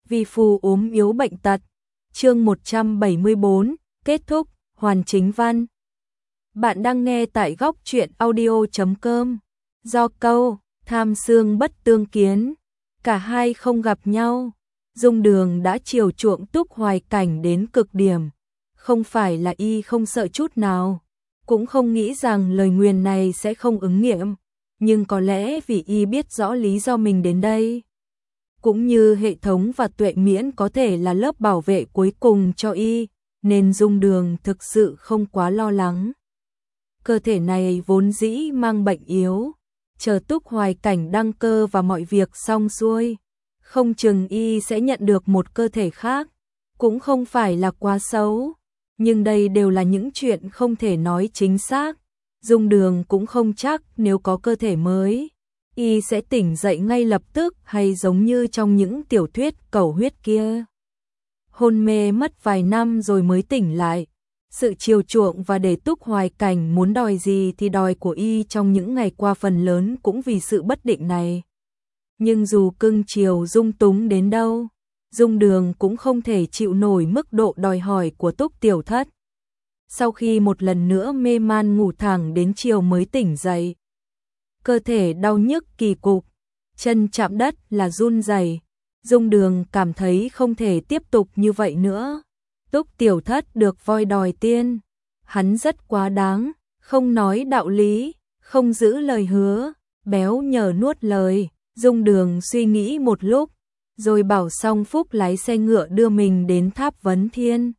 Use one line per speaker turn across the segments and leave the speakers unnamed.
vì phù ốm yếu bệnh tật. Chương 174, kết thúc, hoàn chính văn. Bạn đang nghe tại góc truyện audio.com. Do câu tham xương bất tương kiến, cả hai không gặp nhau, Dung Đường đã chiều chuộng Túc Hoài Cảnh đến cực điểm. Không phải là y không sợ chút nào, cũng không nghĩ rằng lời nguyền này sẽ không ứng nghiệm, nhưng có lẽ vì y biết rõ lý do mình đến đây. Cũng như hệ thống và Tuệ Miễn có thể là lớp bảo vệ cuối cùng cho y, nên Dung Đường thực sự không quá lo lắng. Cơ thể này vốn dĩ mang bệnh yếu, chờ Túc Hoài Cảnh đăng cơ và mọi việc xong xuôi, không chừng y sẽ nhận được một cơ thể khác, cũng không phải là quá xấu, nhưng đây đều là những chuyện không thể nói chính xác. Dung Đường cũng không chắc nếu có cơ thể mới, y sẽ tỉnh dậy ngay lập tức hay giống như trong những tiểu thuyết cầu huyết kia. Hôn mê mất vài năm rồi mới tỉnh lại. Sự chiều chuộng và để Túc Hoài Cảnh muốn đòi gì thì đòi của y trong những ngày qua phần lớn cũng vì sự bất định này. Nhưng dù cưng chiều dung túng đến đâu, Dung Đường cũng không thể chịu nổi mức độ đòi hỏi của Túc Tiểu Thất. Sau khi một lần nữa mê man ngủ thẳng đến chiều mới tỉnh dậy, cơ thể đau nhức kỳ cục, chân chạm đất là run rẩy. Dung Đường cảm thấy không thể tiếp tục như vậy nữa. Túc Tiểu Thất được voi đòi tiên, hắn rất quá đáng, không nói đạo lý, không giữ lời hứa, béo nhờ nuốt lời. Dung Đường suy nghĩ một lúc, rồi bảo Song Phúc lái xe ngựa đưa mình đến Tháp Vấn Thiên.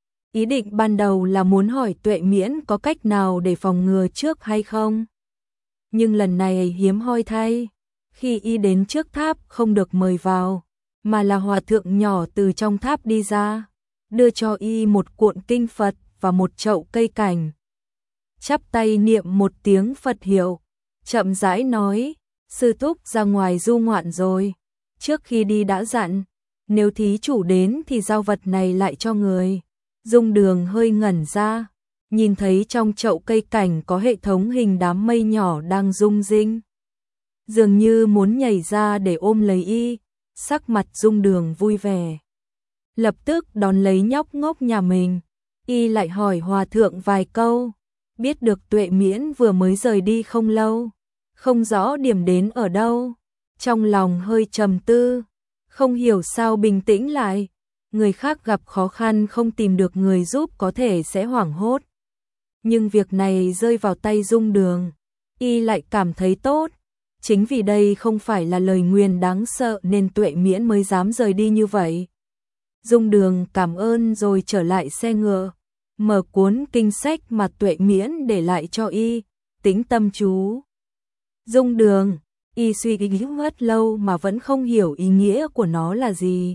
Ý định ban đầu là muốn hỏi Tuệ Miễn có cách nào để phòng ngừa trước hay không. Nhưng lần này hiếm hoi thay, khi y đến trước tháp không được mời vào, mà là hòa thượng nhỏ từ trong tháp đi ra, đưa cho y một cuộn kinh Phật và một chậu cây cảnh. Chắp tay niệm một tiếng Phật hiệu, chậm rãi nói, sư thúc ra ngoài du ngoạn rồi, trước khi đi đã dặn, nếu thí chủ đến thì giao vật này lại cho người. Dung Đường hơi ngẩn ra, nhìn thấy trong chậu cây cảnh có hệ thống hình đám mây nhỏ đang rung rinh, dường như muốn nhảy ra để ôm lấy y. Sắc mặt Dung Đường vui vẻ, lập tức đón lấy nhóc ngốc nhà mình. Y lại hỏi hòa thượng vài câu, biết được Tuệ Miễn vừa mới rời đi không lâu, không rõ điểm đến ở đâu, trong lòng hơi trầm tư, không hiểu sao bình tĩnh lại. Người khác gặp khó khăn không tìm được người giúp có thể sẽ hoảng hốt, nhưng việc này rơi vào tay Dung Đường, y lại cảm thấy tốt. Chính vì đây không phải là lời nguyền đáng sợ nên Tuệ Miễn mới dám rời đi như vậy. Dung Đường cảm ơn rồi trở lại xe ngựa, mở cuốn kinh sách mà Tuệ Miễn để lại cho y, tĩnh tâm chú. Dung Đường, y suy nghĩ rất lâu mà vẫn không hiểu ý nghĩa của nó là gì.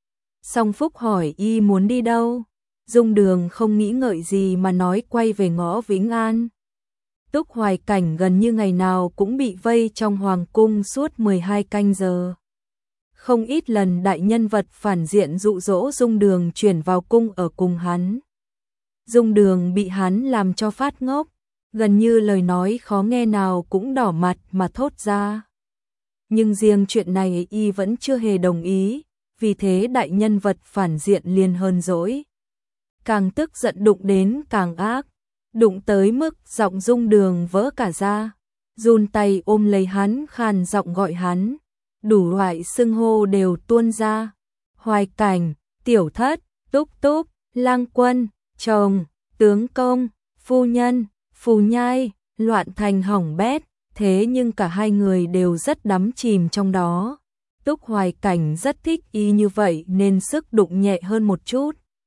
Song Phúc hỏi y muốn đi đâu, Dung Đường không nghĩ ngợi gì mà nói quay về ngõ Vĩnh An. Túc Hoài Cảnh gần như ngày nào cũng bị vây trong hoàng cung suốt 12 canh giờ. Không ít lần đại nhân vật phản diện dụ dỗ Dung Đường chuyển vào cung ở cùng hắn. Dung Đường bị hắn làm cho phát ngốc, gần như lời nói khó nghe nào cũng đỏ mặt mà thốt ra. Nhưng riêng chuyện này y vẫn chưa hề đồng ý, vì thế đại nhân vật phản diện liền hơn dỗi. Càng tức giận đụng đến càng ác, đụng tới mức giọng Dung Đường vỡ cả ra, run tay ôm lấy hắn khàn giọng gọi hắn, đủ loại xưng hô đều tuôn ra. Hoài Cảnh, Tiểu Thất, Túc Túc, Lang Quân, chồng, tướng công, phu nhân, phù nhai, loạn thành hỏng bét. Thế nhưng cả hai người đều rất đắm chìm trong đó. Túc Hoài Cảnh rất thích y như vậy nên sức đụng nhẹ hơn một chút,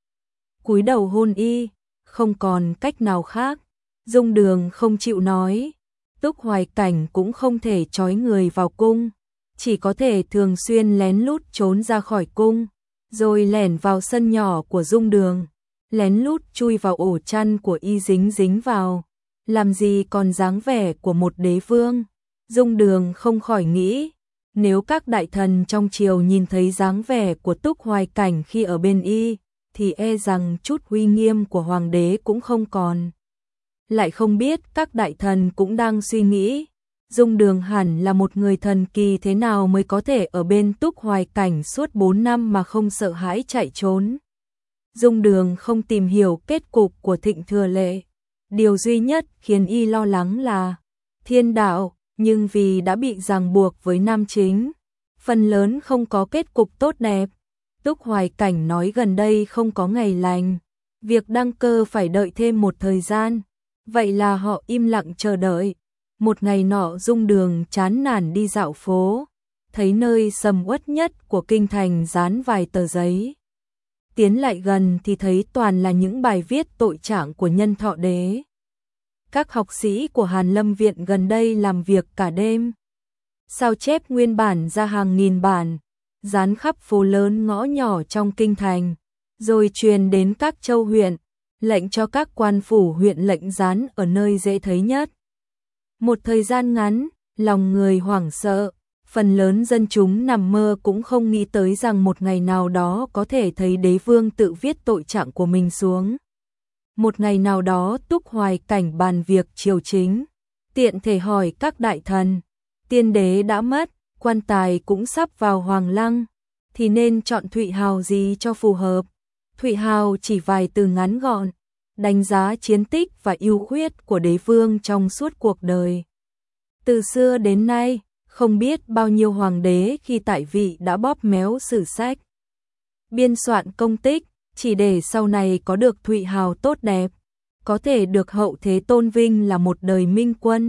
cúi đầu hôn y, không còn cách nào khác. Dung Đường không chịu nói, Túc Hoài Cảnh cũng không thể trói người vào cung, chỉ có thể thường xuyên lén lút trốn ra khỏi cung, rồi lẻn vào sân nhỏ của Dung Đường, lén lút chui vào ổ chăn của y dính dính vào, làm gì còn dáng vẻ của một đế vương. Dung Đường không khỏi nghĩ, nếu các đại thần trong triều nhìn thấy dáng vẻ của Túc Hoài Cảnh khi ở bên y, thì e rằng chút uy nghiêm của hoàng đế cũng không còn. Lại không biết các đại thần cũng đang suy nghĩ, Dung Đường hẳn là một người thần kỳ thế nào mới có thể ở bên Túc Hoài Cảnh suốt 4 năm mà không sợ hãi chạy trốn. Dung Đường không tìm hiểu kết cục của Thịnh Thừa Lệ. Điều duy nhất khiến y lo lắng là thiên đạo, nhưng vì đã bị ràng buộc với nam chính, phần lớn không có kết cục tốt đẹp. Túc Hoài Cảnh nói gần đây không có ngày lành, việc đăng cơ phải đợi thêm một thời gian, vậy là họ im lặng chờ đợi. Một ngày nọ Dung Đường chán nản đi dạo phố, thấy nơi sầm uất nhất của kinh thành dán vài tờ giấy. Tiến lại gần thì thấy toàn là những bài viết tội trạng của Nhân Thọ Đế. Các học sĩ của Hàn Lâm Viện gần đây làm việc cả đêm. Sao chép nguyên bản ra hàng nghìn bản, dán khắp phố lớn ngõ nhỏ trong kinh thành, rồi truyền đến các châu huyện, lệnh cho các quan phủ huyện lệnh dán ở nơi dễ thấy nhất. Một thời gian ngắn, lòng người hoảng sợ, phần lớn dân chúng nằm mơ cũng không nghĩ tới rằng một ngày nào đó có thể thấy đế vương tự viết tội trạng của mình xuống. Một ngày nào đó Túc Hoài Cảnh bàn việc triều chính, tiện thể hỏi các đại thần, tiên đế đã mất, quan tài cũng sắp vào hoàng lăng, thì nên chọn Thụy Hào gì cho phù hợp. Thụy Hào chỉ vài từ ngắn gọn, đánh giá chiến tích và ưu khuyết của đế vương trong suốt cuộc đời. Từ xưa đến nay, không biết bao nhiêu hoàng đế khi tại vị đã bóp méo sử sách, biên soạn công tích, chỉ để sau này có được Thụy Hào tốt đẹp, có thể được hậu thế tôn vinh là một đời minh quân.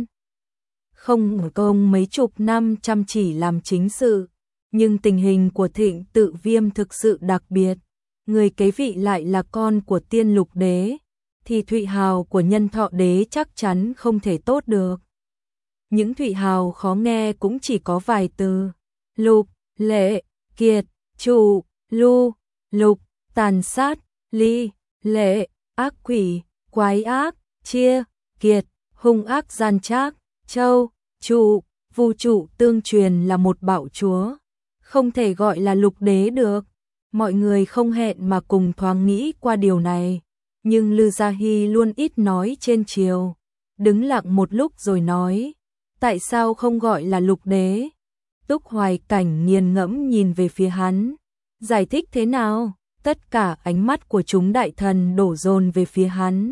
Không ngờ công mấy chục năm chăm chỉ làm chính sự, nhưng tình hình của Thịnh Tự Viêm thực sự đặc biệt, người kế vị lại là con của Tiên Lục Đế, thì Thụy Hào của Nhân Thọ Đế chắc chắn không thể tốt được. Những Thụy Hào khó nghe cũng chỉ có vài từ: lục, lệ, kiệt, trụ, lu, lục, tàn sát, ly, lệ, ác quỷ, quái ác, chia, kiệt, hung ác gian trác, châu, trụ, vu trụ tương truyền là một bạo chúa, không thể gọi là lục đế được. Mọi người không hẹn mà cùng thoáng nghĩ qua điều này, nhưng Lư Gia Hy luôn ít nói trên triều, đứng lặng một lúc rồi nói: tại sao không gọi là lục đế? Túc Hoài Cảnh nghiền ngẫm nhìn về phía hắn, giải thích thế nào? Tất cả ánh mắt của chúng đại thần đổ dồn về phía hắn.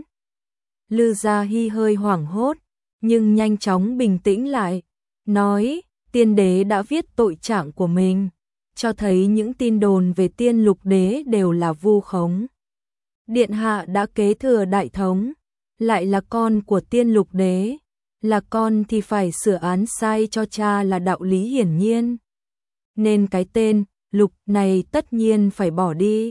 Lư Gia Hy hơi hoảng hốt, nhưng nhanh chóng bình tĩnh lại, nói: tiên đế đã viết tội trạng của mình, cho thấy những tin đồn về Tiên Lục Đế đều là vu khống. Điện hạ đã kế thừa đại thống, lại là con của Tiên Lục Đế, là con thì phải sửa án sai cho cha là đạo lý hiển nhiên, nên cái tên Lục này tất nhiên phải bỏ đi.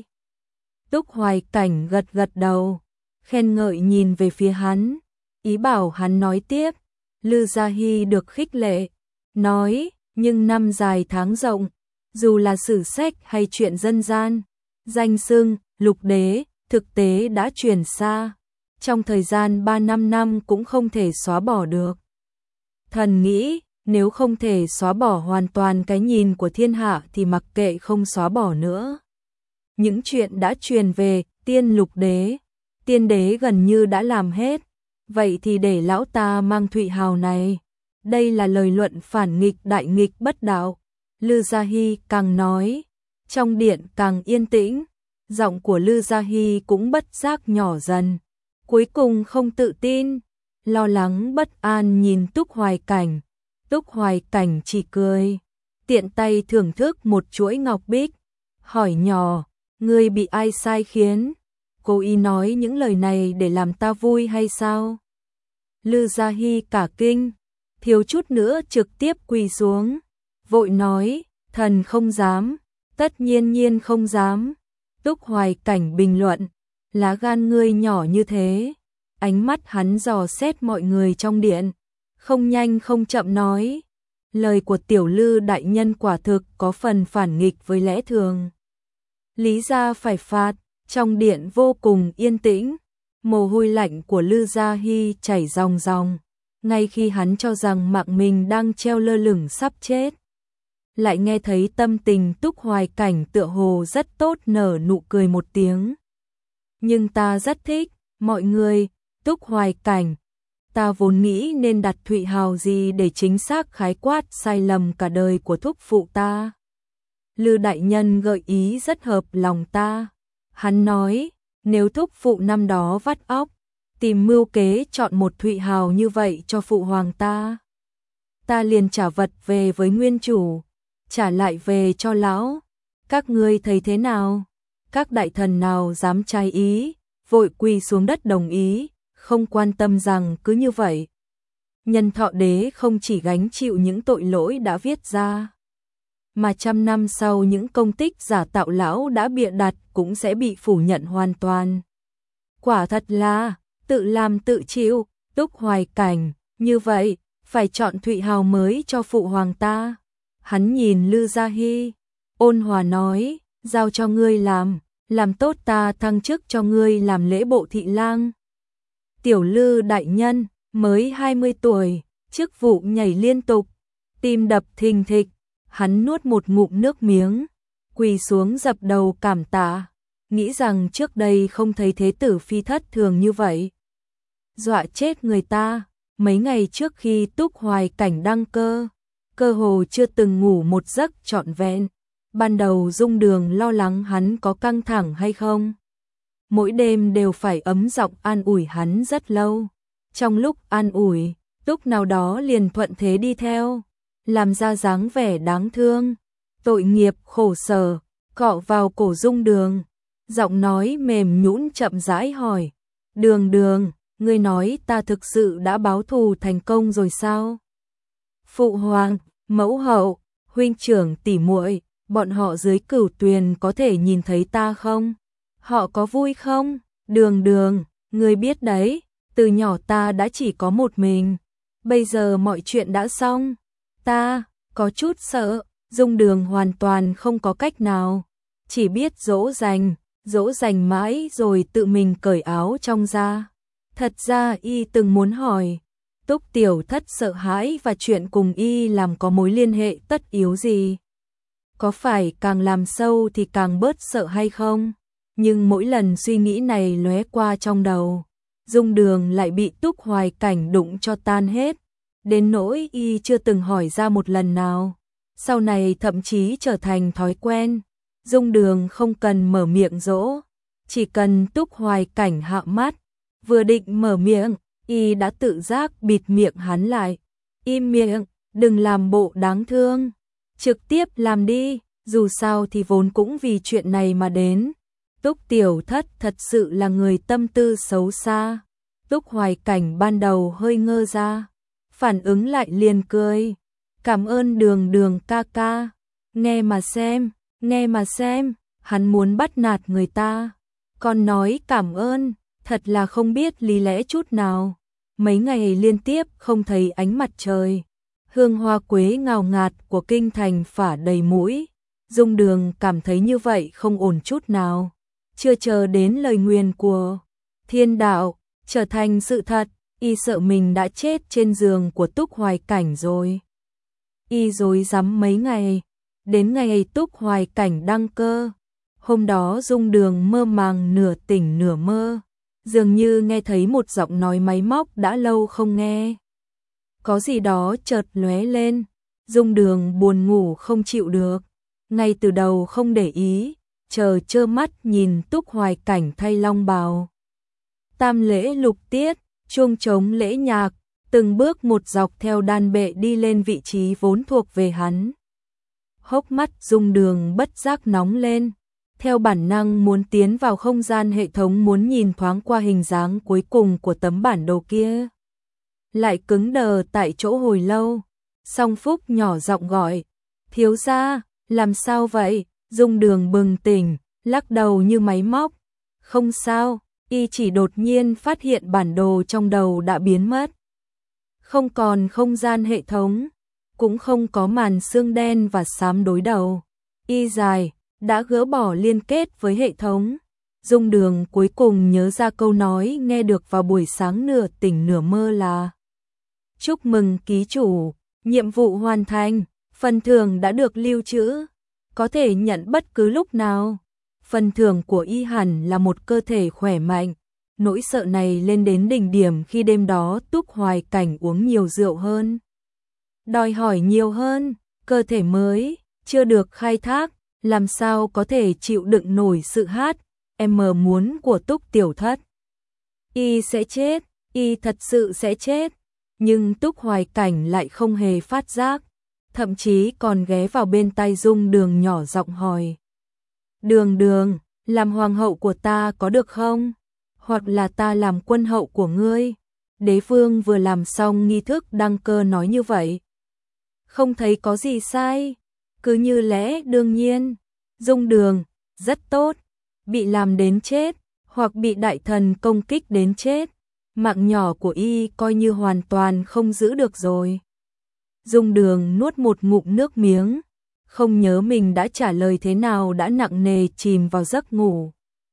Túc Hoài Cảnh gật gật đầu, khen ngợi nhìn về phía hắn, ý bảo hắn nói tiếp. Lư Gia Hy được khích lệ, nói: nhưng năm dài tháng rộng, dù là sử sách hay chuyện dân gian, danh xưng Lục Đế thực tế đã truyền xa, trong thời gian 3-5 năm cũng không thể xóa bỏ được. Thần nghĩ, nếu không thể xóa bỏ hoàn toàn cái nhìn của thiên hạ thì mặc kệ không xóa bỏ nữa. Những chuyện đã truyền về Tiên Lục Đế, tiên đế gần như đã làm hết, vậy thì để lão ta mang Thụy Hào này. Đây là lời luận phản nghịch đại nghịch bất đạo. Lư Gia Hy càng nói, trong điện càng yên tĩnh, giọng của Lư Gia Hy cũng bất giác nhỏ dần. Cuối cùng không tự tin, lo lắng bất an nhìn Túc Hoài Cảnh. Túc Hoài Cảnh chỉ cười, tiện tay thưởng thức một chuỗi ngọc bích, hỏi nhỏ: ngươi bị ai sai khiến? Cô ý nói những lời này để làm ta vui hay sao? Lư Gia Hy cả kinh, thiếu chút nữa trực tiếp quỳ xuống, vội nói: thần không dám, tất nhiên không dám. Túc Hoài Cảnh bình luận: lá gan ngươi nhỏ như thế. Ánh mắt hắn dò xét mọi người trong điện, không nhanh không chậm nói: lời của tiểu Lư đại nhân quả thực có phần phản nghịch với lẽ thường, lý ra phải phạt. Trong điện vô cùng yên tĩnh, mồ hôi lạnh của Lư Gia Hy chảy ròng ròng, ngay khi hắn cho rằng mạng mình đang treo lơ lửng sắp chết, lại nghe thấy tâm tình Túc Hoài Cảnh tựa hồ rất tốt, nở nụ cười một tiếng. Nhưng ta rất thích, mọi người, Túc Hoài Cảnh, ta vốn nghĩ nên đặt Thụy Hào gì để chính xác khái quát sai lầm cả đời của thúc phụ ta. Lư đại nhân gợi ý rất hợp lòng ta. Hắn nói, nếu thúc phụ năm đó vắt óc, tìm mưu kế chọn một Thụy Hào như vậy cho phụ hoàng ta liền trả vật về với nguyên chủ, trả lại về cho lão. Các ngươi thấy thế nào? Các đại thần nào dám trái ý, vội quỳ xuống đất đồng ý, không quan tâm rằng cứ như vậy. Nhân Thọ đế không chỉ gánh chịu những tội lỗi đã viết ra, mà trăm năm sau những công tích giả tạo lão đã bịa đặt cũng sẽ bị phủ nhận hoàn toàn. Quả thật là tự làm tự chịu. Túc Hoài Cảnh, như vậy, phải chọn Thụy Hào mới cho phụ hoàng ta. Hắn nhìn Lư Gia Hy, ôn hòa nói, giao cho ngươi làm tốt ta thăng chức cho ngươi làm lễ bộ thị lang. Tiểu Lư đại nhân, mới 20 tuổi, chức vụ nhảy liên tục, tim đập thình thịch, hắn nuốt một ngụm nước miếng, quỳ xuống dập đầu cảm tạ, nghĩ rằng trước đây không thấy thế tử phi thất thường như vậy. Dọa chết người ta, mấy ngày trước khi Túc Hoài Cảnh đăng cơ hồ chưa từng ngủ một giấc trọn vẹn. Ban đầu Dung Đường lo lắng hắn có căng thẳng hay không. Mỗi đêm đều phải ấm giọng an ủi hắn rất lâu. Trong lúc an ủi, Túc nào đó liền thuận thế đi theo, làm ra dáng vẻ đáng thương, tội nghiệp khổ sở, cọ vào cổ Dung Đường. Giọng nói mềm nhũn chậm rãi hỏi, Đường, ngươi nói ta thực sự đã báo thù thành công rồi sao? Phụ hoàng, mẫu hậu, huynh trưởng tỷ muội, bọn họ dưới Cửu Tuyền có thể nhìn thấy ta không? Họ có vui không? Đường, ngươi biết đấy, từ nhỏ ta đã chỉ có một mình, bây giờ mọi chuyện đã xong. Ta có chút sợ. Dung Đường hoàn toàn không có cách nào, chỉ biết dỗ dành mãi rồi tự mình cởi áo trong ra. Thật ra y từng muốn hỏi, Túc tiểu thất sợ hãi và chuyện cùng y làm có mối liên hệ tất yếu gì? Có phải càng làm sâu thì càng bớt sợ hay không? Nhưng mỗi lần suy nghĩ này lóe qua trong đầu, Dung Đường lại bị Túc Hoài Cảnh đụng cho tan hết, đến nỗi y chưa từng hỏi ra một lần nào. Sau này thậm chí trở thành thói quen, Dung Đường không cần mở miệng dỗ, chỉ cần Túc Hoài Cảnh hạ mắt, vừa định mở miệng, y đã tự giác bịt miệng hắn lại. Im miệng, đừng làm bộ đáng thương, trực tiếp làm đi, dù sao thì vốn cũng vì chuyện này mà đến. Túc tiểu thất thật sự là người tâm tư xấu xa. Túc Hoài Cảnh ban đầu hơi ngơ ra, phản ứng lại liền cười. Cảm ơn Đường ca ca, nghe mà xem, hắn muốn bắt nạt người ta, còn nói cảm ơn, thật là không biết lý lẽ chút nào. Mấy ngày liên tiếp không thấy ánh mặt trời, hương hoa quế ngào ngạt của kinh thành phả đầy mũi. Dung Đường cảm thấy như vậy không ổn chút nào. Chưa chờ đến lời nguyền của thiên đạo trở thành sự thật, y sợ mình đã chết trên giường của Túc Hoài Cảnh rồi. Y rối rắm mấy ngày, đến ngày Túc Hoài Cảnh đăng cơ. Hôm đó Dung Đường mơ màng nửa tỉnh nửa mơ, dường như nghe thấy một giọng nói máy móc đã lâu không nghe. Có gì đó chợt lóe lên, Dung Đường buồn ngủ không chịu được, ngay từ đầu không để ý, trơ mắt nhìn Túc Hoài Cảnh thay long bào. Tam lễ lục tiết, chuông trống lễ nhạc, từng bước một dọc theo đan bệ đi lên vị trí vốn thuộc về hắn. Hốc mắt Dung Đường bất giác nóng lên, theo bản năng muốn tiến vào không gian hệ thống, muốn nhìn thoáng qua hình dáng cuối cùng của tấm bản đồ kia. Lại cứng đờ tại chỗ hồi lâu. Song Phúc nhỏ giọng gọi, thiếu gia, làm sao vậy? Dung Đường bừng tỉnh, lắc đầu như máy móc. Không sao, y chỉ đột nhiên phát hiện bản đồ trong đầu đã biến mất. Không còn không gian hệ thống, cũng không có màn sương đen và xám đối đầu. Y dài, đã gỡ bỏ liên kết với hệ thống. Dung Đường cuối cùng nhớ ra câu nói nghe được vào buổi sáng nửa tỉnh nửa mơ là: chúc mừng ký chủ, nhiệm vụ hoàn thành, phần thưởng đã được lưu trữ, có thể nhận bất cứ lúc nào. Phần thưởng của y hẳn là một cơ thể khỏe mạnh, nỗi sợ này lên đến đỉnh điểm khi đêm đó Túc Hoài Cảnh uống nhiều rượu hơn. Đòi hỏi nhiều hơn, cơ thể mới, chưa được khai thác, làm sao có thể chịu đựng nổi sự hát, em muốn của Túc Tiểu Thất. Y sẽ chết, y thật sự sẽ chết, nhưng Túc Hoài Cảnh lại không hề phát giác, thậm chí còn ghé vào bên tai Dung Đường nhỏ giọng hỏi. Đường Đường, làm hoàng hậu của ta có được không? Hoặc là ta làm quân hậu của ngươi? Đế vương vừa làm xong nghi thức đăng cơ nói như vậy. Không thấy có gì sai, cứ như lẽ đương nhiên. Dung Đường, rất tốt, bị làm đến chết, hoặc bị đại thần công kích đến chết, mạng nhỏ của y coi như hoàn toàn không giữ được rồi. Dung Đường nuốt một ngụm nước miếng, không nhớ mình đã trả lời thế nào đã nặng nề chìm vào giấc ngủ.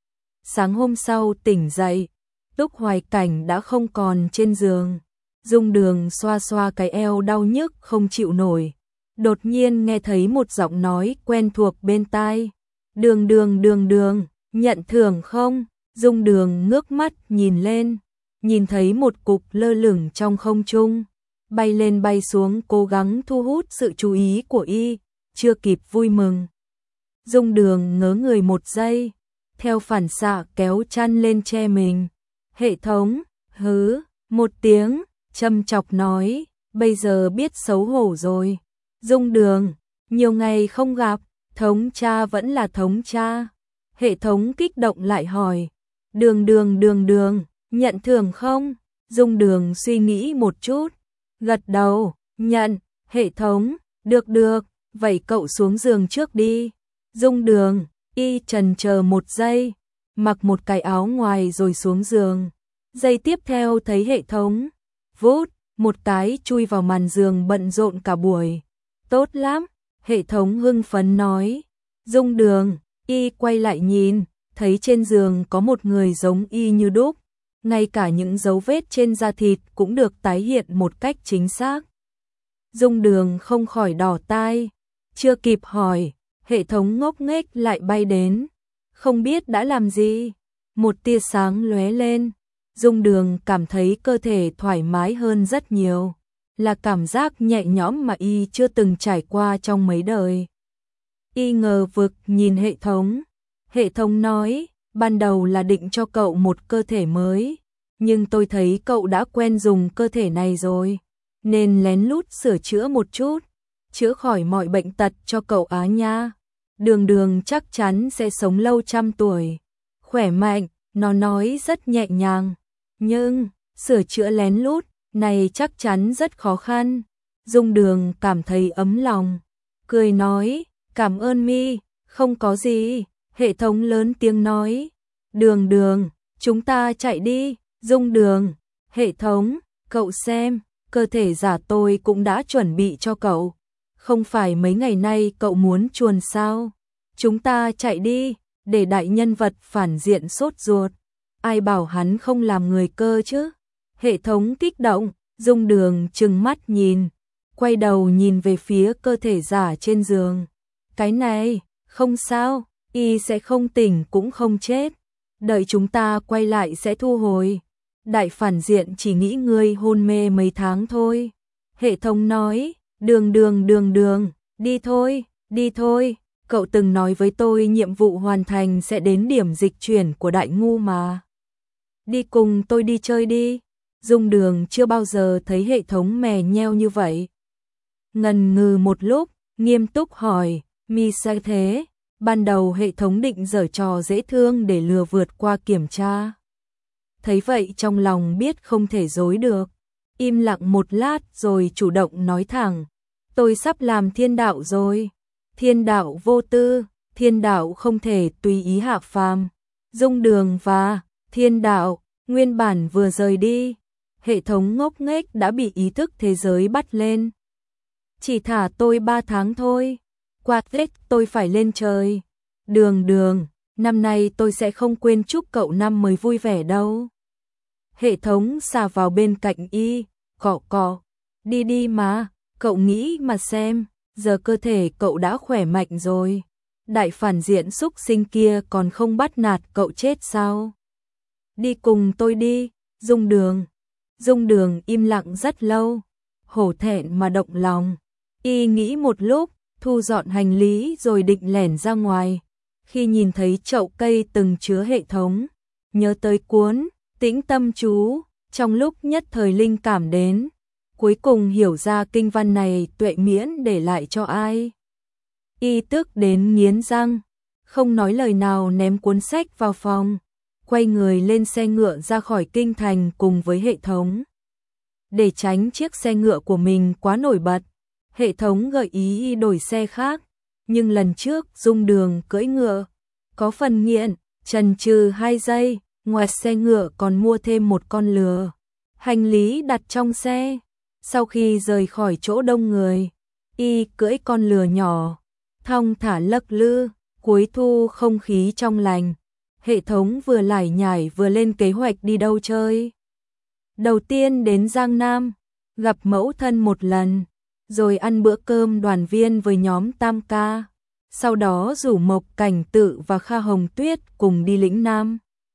Sáng hôm sau tỉnh dậy, Túc Hoài Cảnh đã không còn trên giường. Dung Đường xoa xoa cái eo đau nhức không chịu nổi. Đột nhiên nghe thấy một giọng nói quen thuộc bên tai. Đường Đường Đường Đường, nhận thưởng không? Dung Đường ngước mắt nhìn lên, nhìn thấy một cục lơ lửng trong không trung, bay lên bay xuống cố gắng thu hút sự chú ý của y, chưa kịp vui mừng. Dung Đường ngớ người một giây, theo phản xạ kéo chăn lên che mình. Hệ thống, hứ, một tiếng, châm chọc nói, bây giờ biết xấu hổ rồi. Dung Đường, nhiều ngày không gặp, thống cha vẫn là thống cha. Hệ thống kích động lại hỏi, Đường Đường Đường Đường, nhận thưởng không? Dung Đường suy nghĩ một chút, gật đầu, nhận. Hệ thống, được được, vậy cậu xuống giường trước đi. Dung Đường, y chần chờ một giây, mặc một cái áo ngoài rồi xuống giường. Giây tiếp theo thấy hệ thống, vút, một cái chui vào màn giường bận rộn cả buổi. Tốt lắm, hệ thống hưng phấn nói. Dung Đường, y quay lại nhìn, thấy trên giường có một người giống y như đúc. Ngay cả những dấu vết trên da thịt cũng được tái hiện một cách chính xác. Dung Đường không khỏi đỏ tai, chưa kịp hỏi, hệ thống ngốc nghếch lại bay đến. Không biết đã làm gì, một tia sáng lóe lên. Dung Đường cảm thấy cơ thể thoải mái hơn rất nhiều, là cảm giác nhẹ nhõm mà y chưa từng trải qua trong mấy đời. Y ngờ vực nhìn hệ thống nói, ban đầu là định cho cậu một cơ thể mới, nhưng tôi thấy cậu đã quen dùng cơ thể này rồi, nên lén lút sửa chữa một chút, chữa khỏi mọi bệnh tật cho cậu á nha. Đường Đường chắc chắn sẽ sống lâu 100 tuổi, khỏe mạnh, nó nói rất nhẹ nhàng. Nhưng, sửa chữa lén lút, này chắc chắn rất khó khăn. Dung Đường cảm thấy ấm lòng, cười nói, cảm ơn mi, không có gì. Hệ thống lớn tiếng nói, Đường Đường, chúng ta chạy đi. Dung Đường, hệ thống, cậu xem, cơ thể giả tôi cũng đã chuẩn bị cho cậu. Không phải mấy ngày nay cậu muốn chuồn sao? Chúng ta chạy đi, để đại nhân vật phản diện sốt ruột. Ai bảo hắn không làm người cơ chứ? Hệ thống kích động, Dung Đường trừng mắt nhìn, quay đầu nhìn về phía cơ thể giả trên giường. Cái này, không sao, y sẽ không tỉnh cũng không chết. Đợi chúng ta quay lại sẽ thu hồi. Đại phản diện chỉ nghĩ ngươi hôn mê mấy tháng thôi. Hệ thống nói, Đường Đường Đường Đường, đi thôi, cậu từng nói với tôi nhiệm vụ hoàn thành sẽ đến điểm dịch chuyển của Đại Ngu mà. Đi cùng tôi đi chơi đi. Dung Đường chưa bao giờ thấy hệ thống mè nheo như vậy. Ngần ngừ một lúc, nghiêm túc hỏi, mi sao thế? Ban đầu hệ thống định giở trò dễ thương để lừa vượt qua kiểm tra. Thấy vậy trong lòng biết không thể dối được. Im lặng một lát rồi chủ động nói thẳng. Tôi sắp làm thiên đạo rồi. Thiên đạo vô tư, thiên đạo không thể tùy ý hạ phàm. Dung Đường và thiên đạo nguyên bản vừa rời đi. Hệ thống ngốc nghếch đã bị ý thức thế giới bắt lên. Chỉ thả tôi 3 tháng thôi. Qua Tết tôi phải lên trời. Đường Đường, năm nay tôi sẽ không quên chúc cậu năm mới vui vẻ đâu. Hệ thống xà vào bên cạnh y, cọ. Đi đi mà, cậu nghĩ mà xem, giờ cơ thể cậu đã khỏe mạnh rồi. Đại phản diện xúc sinh kia còn không bắt nạt cậu chết sao? đi cùng tôi đi, Dung Đường. Dung Đường im lặng rất lâu, hổ thẹn mà động lòng. Y nghĩ một lúc, thu dọn hành lý rồi định lẻn ra ngoài. Khi nhìn thấy chậu cây từng chứa hệ thống, nhớ tới cuốn Tĩnh Tâm Chú, trong lúc nhất thời linh cảm đến, cuối cùng hiểu ra kinh văn này Tuệ Miễn để lại cho ai. Y tức đến nghiến răng, không nói lời nào ném cuốn sách vào phòng, quay người lên xe ngựa ra khỏi kinh thành cùng với hệ thống. Để tránh chiếc xe ngựa của mình quá nổi bật, hệ thống gợi ý y đổi xe khác, nhưng lần trước Dung Đường cưỡi ngựa, có phần nghiện, chần chừ 2 giây, ngoài xe ngựa còn mua thêm một con lừa. Hành lý đặt trong xe, sau khi rời khỏi chỗ đông người, y cưỡi con lừa nhỏ, thong thả lắc lư, cuối thu không khí trong lành. Hệ thống vừa lải nhải vừa lên kế hoạch đi đâu chơi. Đầu tiên đến Giang Nam, gặp mẫu thân một lần, rồi ăn bữa cơm đoàn viên với nhóm Tam Ca. Sau đó rủ Mộc Cảnh Tự và Kha Hồng Tuyết cùng đi lĩnh Nam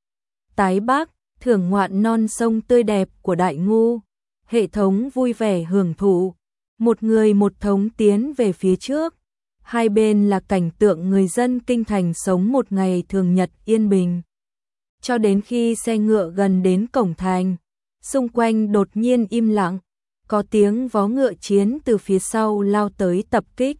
Tái Bắc, thưởng ngoạn non sông tươi đẹp của Đại Ngu. Hệ thống vui vẻ hưởng thụ, một người một thống tiến về phía trước. Hai bên là cảnh tượng người dân kinh thành sống một ngày thường nhật yên bình. Cho đến khi xe ngựa gần đến cổng thành, xung quanh đột nhiên im lặng, có tiếng vó ngựa chiến từ phía sau lao tới tập kích.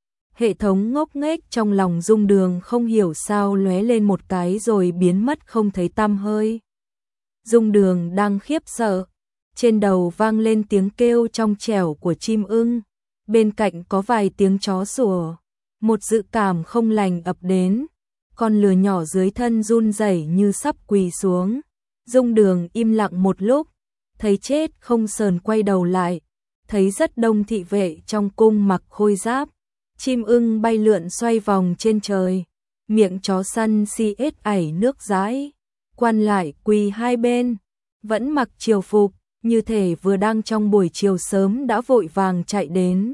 Hệ thống ngốc nghếch trong lòng Dung Đường không hiểu sao lóe lên một cái rồi biến mất không thấy tăm hơi. Dung Đường đang khiếp sợ, trên đầu vang lên tiếng kêu trong trẻo của chim ưng, bên cạnh có vài tiếng chó sủa, một dự cảm không lành ập đến, con lừa nhỏ dưới thân run rẩy như sắp quỳ xuống. Dung Đường im lặng một lúc, thấy chết không sờn quay đầu lại, thấy rất đông thị vệ trong cung mặc khôi giáp, chim ưng bay lượn xoay vòng trên trời, miệng chó săn si ết ảy nước dãi, quan lại quỳ hai bên, vẫn mặc triều phục, như thể vừa đang trong buổi chiều sớm đã vội vàng chạy đến.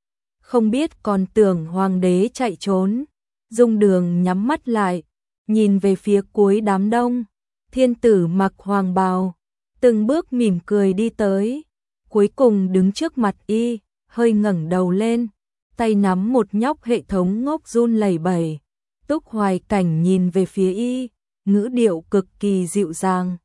Không biết còn tưởng hoàng đế chạy trốn. Dung Đường nhắm mắt lại, nhìn về phía cuối đám đông, thiên tử mặc hoàng bào, từng bước mỉm cười đi tới, cuối cùng đứng trước mặt y, hơi ngẩng đầu lên, tay nắm một nhóc hệ thống ngốc run lẩy bẩy. Túc Hoài Cảnh nhìn về phía y, ngữ điệu cực kỳ dịu dàng.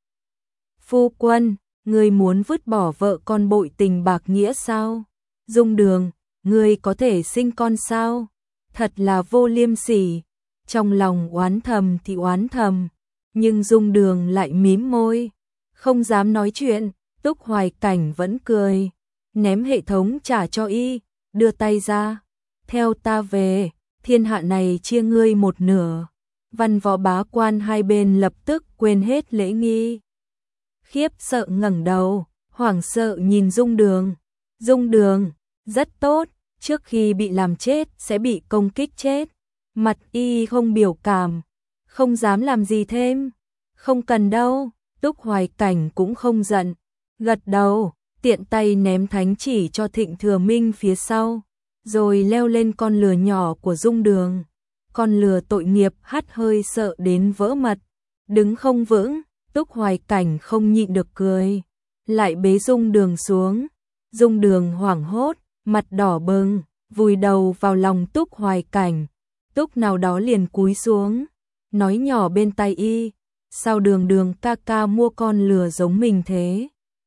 Phu quân, ngươi muốn vứt bỏ vợ con bội tình bạc nghĩa sao? Dung Đường, ngươi có thể sinh con sao? Thật là vô liêm sỉ. Trong lòng oán thầm thì oán thầm, nhưng Dung Đường lại mím môi, không dám nói chuyện. Túc Hoài Cảnh vẫn cười, ném hệ thống trả cho y, đưa tay ra. Theo ta về, thiên hạ này chia ngươi một nửa. Văn võ bá quan hai bên lập tức quên hết lễ nghi. Khiếp sợ ngẩng đầu, hoảng sợ nhìn Dung Đường. Dung Đường, rất tốt, trước khi bị làm chết sẽ bị công kích chết. Mặt y không biểu cảm, không dám làm gì thêm. Không cần đâu. Túc Hoài Cảnh cũng không giận, gật đầu, tiện tay ném thánh chỉ cho Thịnh Thừa Minh phía sau, rồi leo lên con lừa nhỏ của Dung Đường. Con lừa tội nghiệp hắt hơi sợ đến vỡ mật, đứng không vững. Túc Hoài Cảnh không nhịn được cười, lại bế Dung Đường xuống. Dung Đường hoảng hốt, mặt đỏ bừng, vùi đầu vào lòng Túc Hoài Cảnh. Túc nào đó liền cúi xuống, nói nhỏ bên tai y, sao Đường Đường ca ca mua con lừa giống mình thế?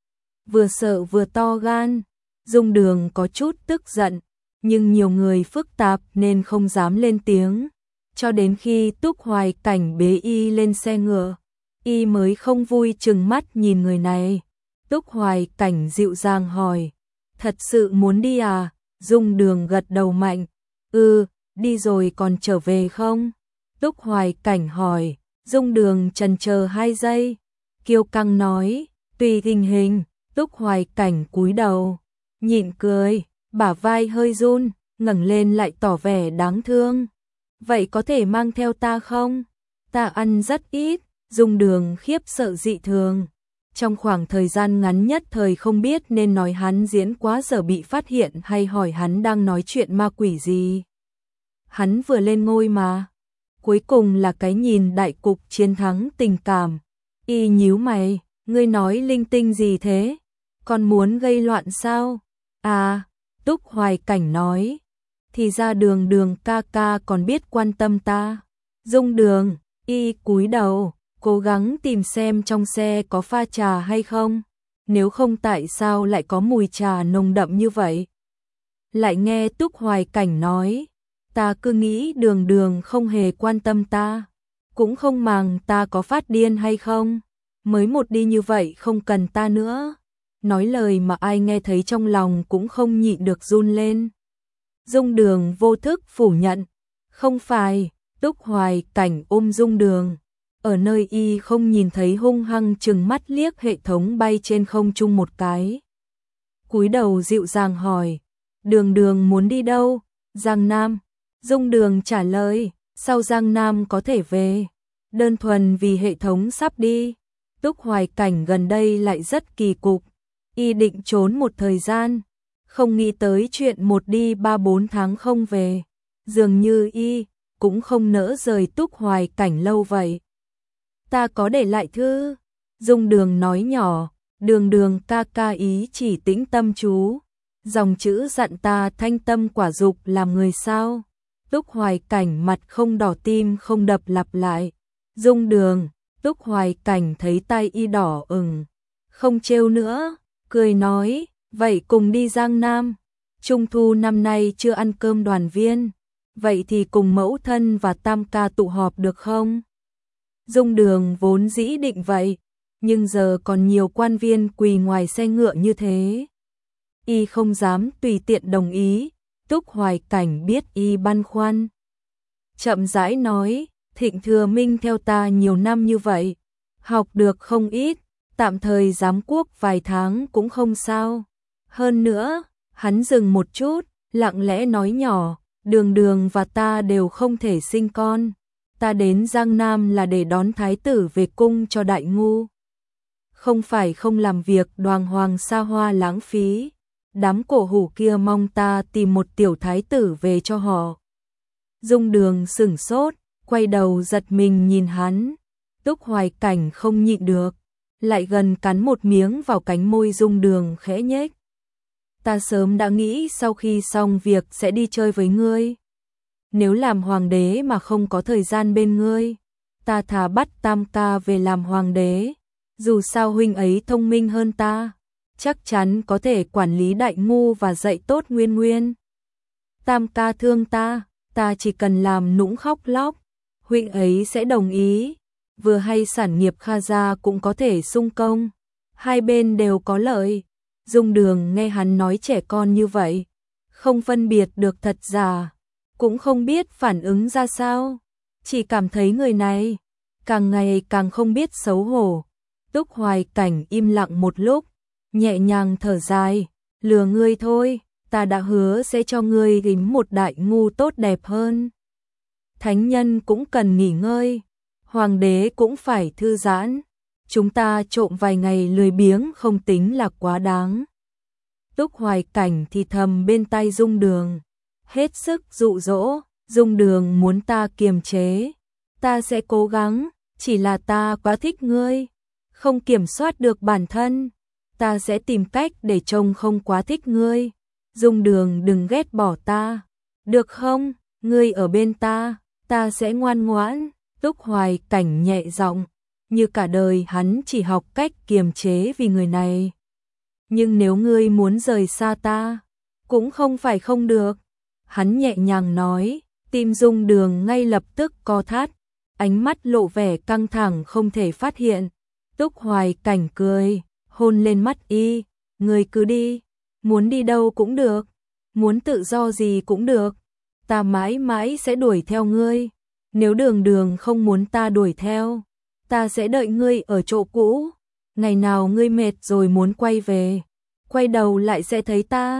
Vừa sợ vừa to gan. Dung Đường có chút tức giận, nhưng nhiều người phức tạp nên không dám lên tiếng. Cho đến khi Túc Hoài Cảnh bế y lên xe ngựa, y mới không vui trừng mắt nhìn người này. Túc Hoài Cảnh dịu dàng hỏi, thật sự muốn đi à? Dung Đường gật đầu mạnh, đi rồi còn trở về không? Túc Hoài Cảnh hỏi. Dung Đường chần chờ 2 giây, kiêu căng nói, tùy tình hình. Túc Hoài Cảnh cúi đầu, nhịn cười, bả vai hơi run, ngẩng lên lại tỏ vẻ đáng thương. Vậy có thể mang theo ta không? Ta ăn rất ít. Dung Đường khiếp sợ dị thường. Trong khoảng thời gian ngắn nhất thời không biết nên nói hắn diễn quá giờ bị phát hiện hay hỏi hắn đang nói chuyện ma quỷ gì. Hắn vừa lên ngôi mà. Cuối cùng là cái nhìn đại cục chiến thắng tình cảm. Y nhíu mày, ngươi nói linh tinh gì thế? Còn muốn gây loạn sao? À, Túc Hoài Cảnh nói, thì ra Đường Đường ca ca còn biết quan tâm ta. Dung Đường, Y cúi đầu, cố gắng tìm xem trong xe có pha trà hay không. Nếu không tại sao lại có mùi trà nồng đậm như vậy? Lại nghe Túc Hoài Cảnh nói, ta cứ nghĩ Đường Đường không hề quan tâm ta, cũng không màng ta có phát điên hay không, mới một đi như vậy không cần ta nữa. Nói lời mà ai nghe thấy trong lòng cũng không nhịn được run lên. Dung Đường vô thức phủ nhận, không phải. Túc Hoài Cảnh ôm Dung Đường, ở nơi Y không nhìn thấy hung hăng trừng mắt liếc hệ thống bay trên không trung một cái. Cúi đầu dịu dàng hỏi, Đường Đường muốn đi đâu? Giang Nam. Dung Đường trả lời, sao Giang Nam có thể về? Đơn thuần vì hệ thống sắp đi. Túc Hoài Cảnh gần đây lại rất kỳ cục. Y định trốn một thời gian, không nghĩ tới chuyện một đi 3-4 tháng không về. Dường như Y cũng không nỡ rời Túc Hoài Cảnh lâu vậy. Ta có để lại thư. Dung Đường nói nhỏ, Đường Đường ca ca ý chỉ tĩnh tâm chú. Dòng chữ dặn ta thanh tâm quả dục làm người sao. Túc Hoài Cảnh mặt không đỏ tim không đập lặp lại. Dung Đường, Túc Hoài Cảnh thấy tay Y đỏ ửng, không trêu nữa, cười nói, vậy cùng đi Giang Nam. Trung thu năm nay chưa ăn cơm đoàn viên, vậy thì cùng mẫu thân và tam ca tụ họp được không? Dung Đường vốn dĩ định vậy, nhưng giờ còn nhiều quan viên quỳ ngoài xe ngựa như thế. Y không dám tùy tiện đồng ý. Túc Hoài Cảnh biết Y băn khoăn, chậm rãi nói, Thịnh Thừa Minh theo ta nhiều năm như vậy, học được không ít, tạm thời giám quốc vài tháng cũng không sao. Hơn nữa, hắn dừng một chút, lặng lẽ nói nhỏ, Đường Đường và ta đều không thể sinh con. Ta đến Giang Nam là để đón thái tử về cung cho đại ngu. Không phải không làm việc đoàng hoàng xa hoa lãng phí. Đám cổ hủ kia mong ta tìm một tiểu thái tử về cho họ. Dung Đường sửng sốt, quay đầu giật mình nhìn hắn. Túc Hoài Cảnh không nhịn được, lại gần cắn một miếng vào cánh môi Dung Đường khẽ nhếch. Ta sớm đã nghĩ sau khi xong việc sẽ đi chơi với ngươi. Nếu làm hoàng đế mà không có thời gian bên ngươi, ta thà bắt tam ca về làm hoàng đế. Dù sao huynh ấy thông minh hơn ta, chắc chắn có thể quản lý đại ngu và dạy tốt Nguyên Nguyên. Tam ca thương ta, ta chỉ cần làm nũng khóc lóc, huynh ấy sẽ đồng ý. Vừa hay sản nghiệp Kha gia cũng có thể xung công, hai bên đều có lợi. Dung Đường nghe hắn nói trẻ con như vậy, không phân biệt được thật giả, cũng không biết phản ứng ra sao, chỉ cảm thấy người này càng ngày càng không biết xấu hổ. Túc Hoài Cảnh im lặng một lúc, nhẹ nhàng thở dài, lừa ngươi thôi, ta đã hứa sẽ cho ngươi gím một đại ngu tốt đẹp hơn. Thánh nhân cũng cần nghỉ ngơi, hoàng đế cũng phải thư giãn, chúng ta trộm vài ngày lười biếng không tính là quá đáng. Túc Hoài Cảnh thì thầm bên tai Dung Đường, hết sức dụ dỗ. Dung Đường muốn ta kiềm chế, ta sẽ cố gắng, chỉ là ta quá thích ngươi, không kiểm soát được bản thân, ta sẽ tìm cách để trông không quá thích ngươi. Dung Đường đừng ghét bỏ ta, được không? Ngươi ở bên ta, ta sẽ ngoan ngoãn. Túc Hoài Cảnh nhẹ giọng, như cả đời hắn chỉ học cách kiềm chế vì người này. Nhưng nếu ngươi muốn rời xa ta, cũng không phải không được. Hắn nhẹ nhàng nói, tim Dung Đường ngay lập tức co thắt, ánh mắt lộ vẻ căng thẳng không thể phát hiện. Túc Hoài Cảnh cười, hôn lên mắt Y, ngươi cứ đi, muốn đi đâu cũng được, muốn tự do gì cũng được, ta mãi mãi sẽ đuổi theo ngươi. Nếu Đường Đường không muốn ta đuổi theo, ta sẽ đợi ngươi ở chỗ cũ. Ngày nào ngươi mệt rồi muốn quay về, quay đầu lại sẽ thấy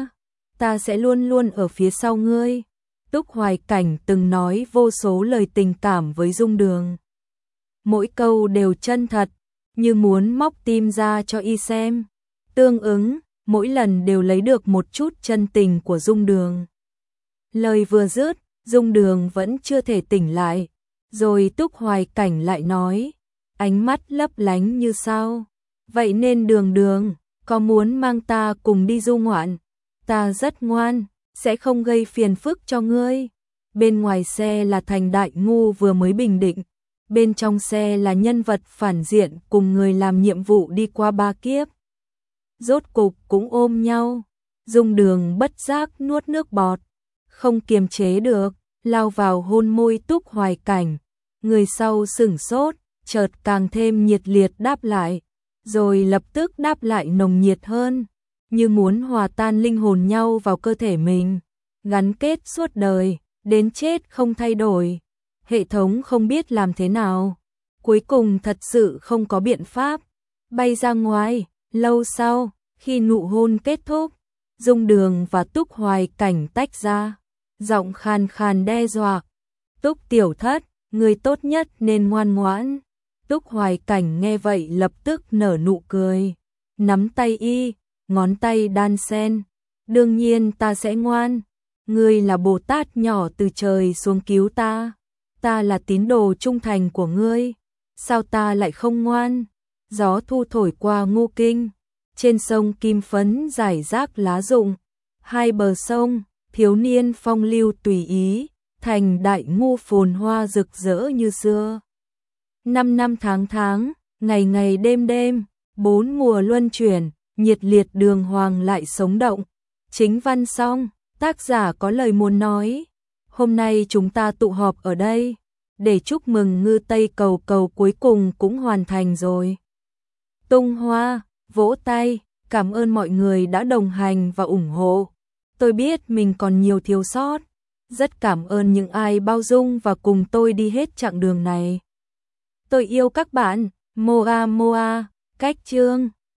ta sẽ luôn luôn ở phía sau ngươi. Túc Hoài Cảnh từng nói vô số lời tình cảm với Dung Đường, mỗi câu đều chân thật, như muốn móc tim ra cho Y xem. Tương ứng, mỗi lần đều lấy được một chút chân tình của Dung Đường. Lời vừa dứt, Dung Đường vẫn chưa thể tỉnh lại, rồi Túc Hoài Cảnh lại nói, ánh mắt lấp lánh như sao. Vậy nên Đường Đường, có muốn mang ta cùng đi du ngoạn? Ta rất ngoan, sẽ không gây phiền phức cho ngươi. Bên ngoài xe là Thành Đại Ngu vừa mới bình định, bên trong xe là nhân vật phản diện cùng người làm nhiệm vụ đi qua 3 kiếp. Rốt cục cũng ôm nhau, Dung Đường bất giác nuốt nước bọt, không kiềm chế được, lao vào hôn môi Túc Hoài Cảnh. Người sau sửng sốt, chợt càng thêm nhiệt liệt đáp lại, rồi lập tức đáp lại nồng nhiệt hơn, như muốn hòa tan linh hồn nhau vào cơ thể mình, gắn kết suốt đời, đến chết không thay đổi. Hệ thống không biết làm thế nào, cuối cùng thật sự không có biện pháp, bay ra ngoài. Lâu sau, khi nụ hôn kết thúc, Dung Đường và Túc Hoài Cảnh tách ra, giọng khàn khàn đe dọa. Túc tiểu thất, người tốt nhất nên ngoan ngoãn. Túc Hoài Cảnh nghe vậy lập tức nở nụ cười, nắm tay y, ngón tay đan sen. Đương nhiên ta sẽ ngoan, ngươi là Bồ Tát nhỏ từ trời xuống cứu ta. Ta là tín đồ trung thành của ngươi, sao ta lại không ngoan? Gió thu thổi qua Ngô Kinh, trên sông Kim Phấn rải rác lá rụng, hai bờ sông, thiếu niên phong lưu tùy ý, Thành Đại Ngu phồn hoa rực rỡ như xưa. 5 năm tháng tháng, ngày ngày đêm đêm, 4 mùa luân chuyển, nhiệt liệt đường hoàng lại sống động. Chính văn xong, tác giả có lời muốn nói. Hôm nay chúng ta tụ họp ở đây để chúc mừng Ngư Tây Cầu Cầu cuối cùng cũng hoàn thành rồi. Tung hoa, vỗ tay, cảm ơn mọi người đã đồng hành và ủng hộ. Tôi biết mình còn nhiều thiếu sót, rất cảm ơn những ai bao dung và cùng tôi đi hết chặng đường này. Tôi yêu các bạn. Moa Moa, cách chương